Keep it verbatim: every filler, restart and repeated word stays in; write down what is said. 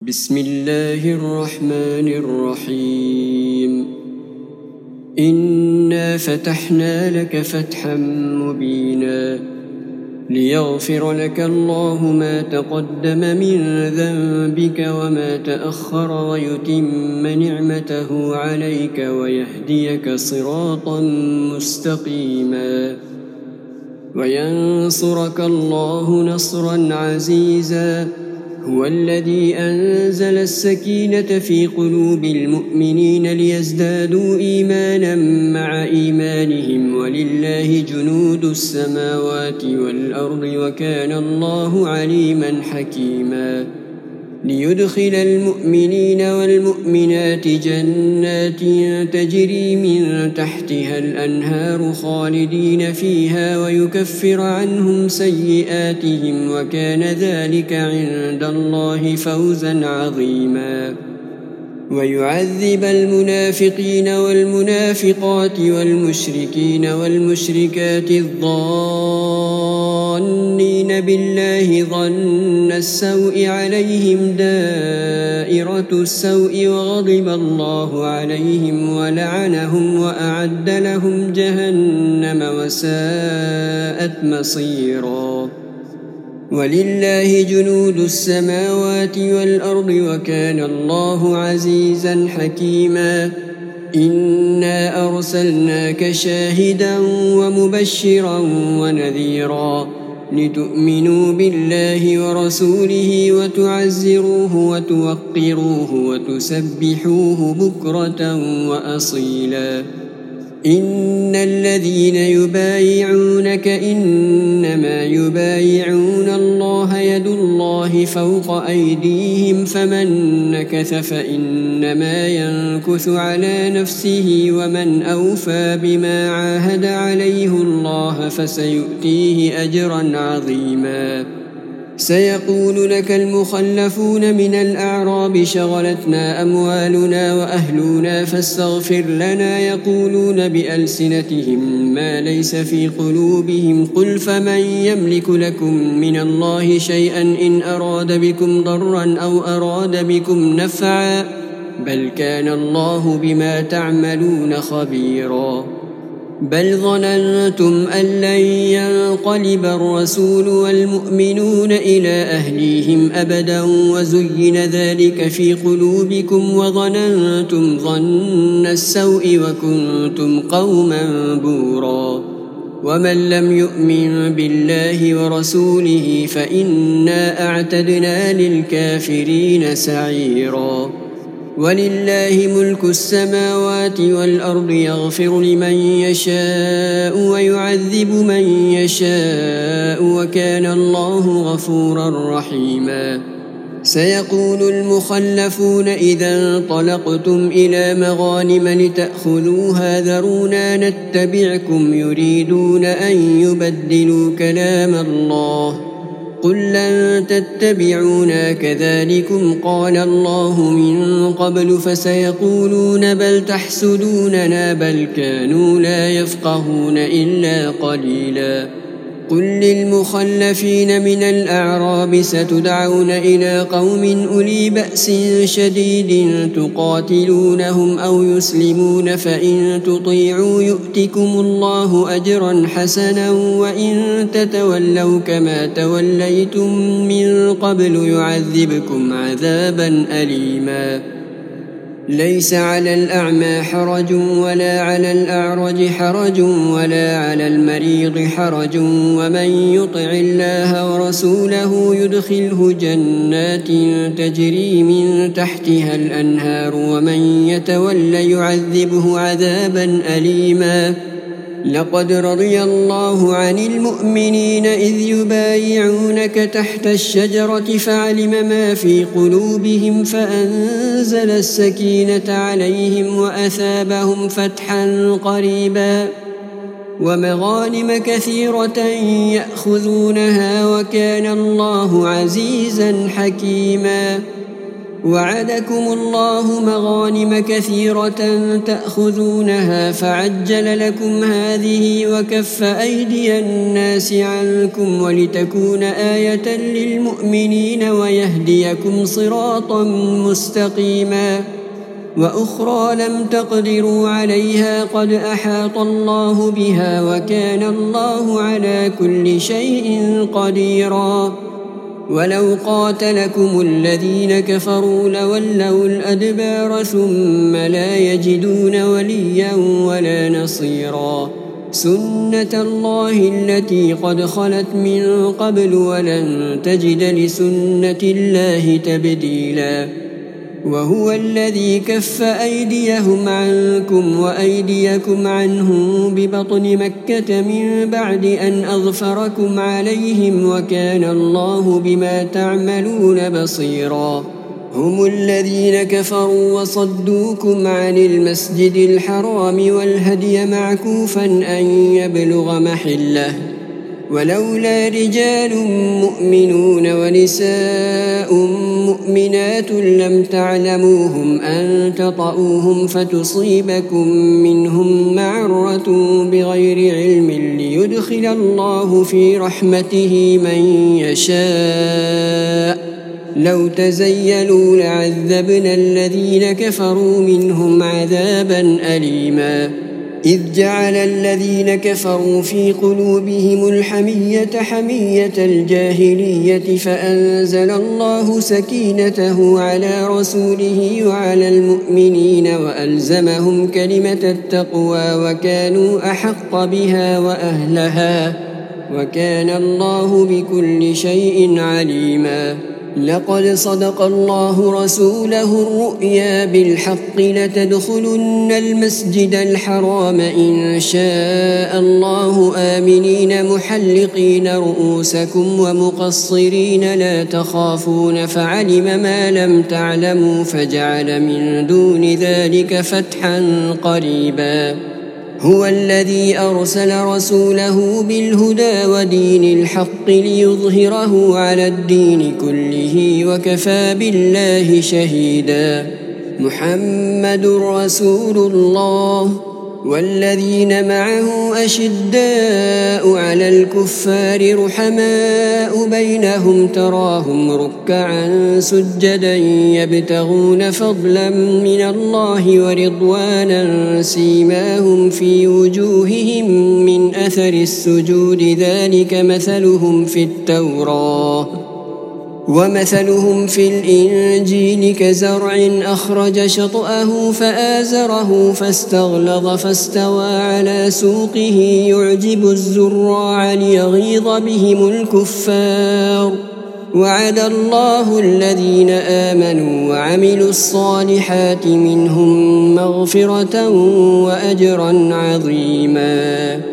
بسم الله الرحمن الرحيم. إنا فتحنا لك فتحا مبينا ليغفر لك الله ما تقدم من ذنبك وما تأخر ويتم نعمته عليك ويهديك صراطا مستقيما وينصرك الله نصرا عزيزا. هو الذي أنزل السكينة في قلوب المؤمنين ليزدادوا إيمانا مع إيمانهم ولله جنود السماوات والأرض وكان الله عليما حكيما. ليدخل المؤمنين والمؤمنات جنات تجري من تحتها الأنهار خالدين فيها ويكفر عنهم سيئاتهم وكان ذلك عند الله فوزا عظيما. ويعذب المنافقين والمنافقات والمشركين والمشركات الظانين بالله ظن السوء عليهم دائرة السوء وغضب الله عليهم ولعنهم وأعد لهم جهنم وساءت مصيرا. ولله جنود السماوات والأرض وكان الله عزيزا حكيما. إنا أرسلناك شاهدا ومبشرا ونذيرا لتؤمنوا بالله ورسوله وتعزروه وتوقروه وتسبحوه بكرة وأصيلا. إن الذين يبايعونك إنما يبايعون الله يد الله فوق أيديهم فمن نكث فإنما ينكث على نفسه ومن أوفى بما عاهد عليه الله فسيؤتيه أجرا عظيما. سيقول لك المخلفون من الأعراب شغلتنا أموالنا وأهلنا فاستغفر لنا يقولون بألسنتهم ما ليس في قلوبهم قل فمن يملك لكم من الله شيئا إن أراد بكم ضرا أو أراد بكم نفعا بل كان الله بما تعملون خبيرا. بل ظننتم أن لن ينقلب الرسول والمؤمنون إلى أهليهم أبدا وزين ذلك في قلوبكم وظننتم ظن السوء وكنتم قوما بورا. ومن لم يؤمن بالله ورسوله فإنا أعتدنا للكافرين سعيرا. ولله ملك السماوات والأرض يغفر لمن يشاء ويعذب من يشاء وكان الله غفورا رحيما. سيقول المخلفون إذا انطلقتم إلى مغانم لتأخذوها ذرونا نتبعكم يريدون أن يبدلوا كلام الله قل لن تتبعونا كذلكم قال الله من قبل فسيقولون بل تحسدوننا بل كانوا لا يفقهون إلا قليلا. قل للمخلفين من الأعراب ستدعون إلى قوم أولي بأس شديد تقاتلونهم أو يسلمون فإن تطيعوا يؤتكم الله أجرا حسنا وإن تتولوا كما توليتم من قبل يعذبكم عذابا أليما. ليس على الأعمى حرج ولا على الأعرج حرج ولا على المريض حرج ومن يطع الله ورسوله يدخله جنات تجري من تحتها الأنهار ومن يتول يعذبه عذابا أليما. لقد رضي الله عن المؤمنين إذ يبايعونك تحت الشجرة فعلم ما في قلوبهم فأنزل السكينة عليهم وأثابهم فتحا قريبا ومغانم كثيرة يأخذونها وكان الله عزيزا حكيما. وعدكم الله مغانم كثيرة تأخذونها فعجل لكم هذه وكف أيدي الناس عنكم ولتكون آية للمؤمنين ويهديكم صراطا مستقيما وأخرى لم تقدروا عليها قد أحاط الله بها وكان الله على كل شيء قديرا ولو قاتلكم الذين كفروا لولوا الأدبار ثم لا يجدون وليا ولا نصيرا سنة الله التي قد خلت من قبل ولن تجد لسنة الله تبديلا وهو الذي كف أيديهم عنكم وأيديكم عنهم ببطن مكة من بعد أن أظفركم عليهم وكان الله بما تعملون بصيرا هم الذين كفروا وصدوكم عن المسجد الحرام والهدي معكوفا أن يبلغ محله ولولا رجال مؤمنون ونساء مؤمنات لم تعلموهم أن تطؤوهم فتصيبكم منهم معرة بغير علم ليدخل الله في رحمته من يشاء لو تزيلوا لعذبنا الذين كفروا منهم عذابا أليما إذ جعل الذين كفروا في قلوبهم الحمية حمية الجاهلية فأنزل الله سكينته على رسوله وعلى المؤمنين وألزمهم كلمة التقوى وكانوا أحق بها وأهلها وكان الله بكل شيء عليما لقد صدق الله رسوله الرؤيا بالحق لتدخلن المسجد الحرام إن شاء الله آمنين محلقين رؤوسكم ومقصرين لا تخافون فعلم ما لم تعلموا فجعل من دون ذلك فتحا قريبا هو الذي أرسل رسوله بالهدى ودين الحق ليظهره على الدين كله وكفى بالله شهيدا محمد رسول الله والذين معه أشداء على الكفار رحماء بينهم تراهم ركعا سجدا يبتغون فضلا من الله ورضوانا سيماهم في وجوههم من أثر السجود ذلك مثلهم في التوراة ومثلهم في الإنجيل كزرع أخرج شطأه فآزره فاستغلظ فاستوى على سوقه يعجب الزراع ليغيظ بهم الكفار وعد الله الذين آمنوا وعملوا الصالحات منهم مغفرة وأجرا عظيما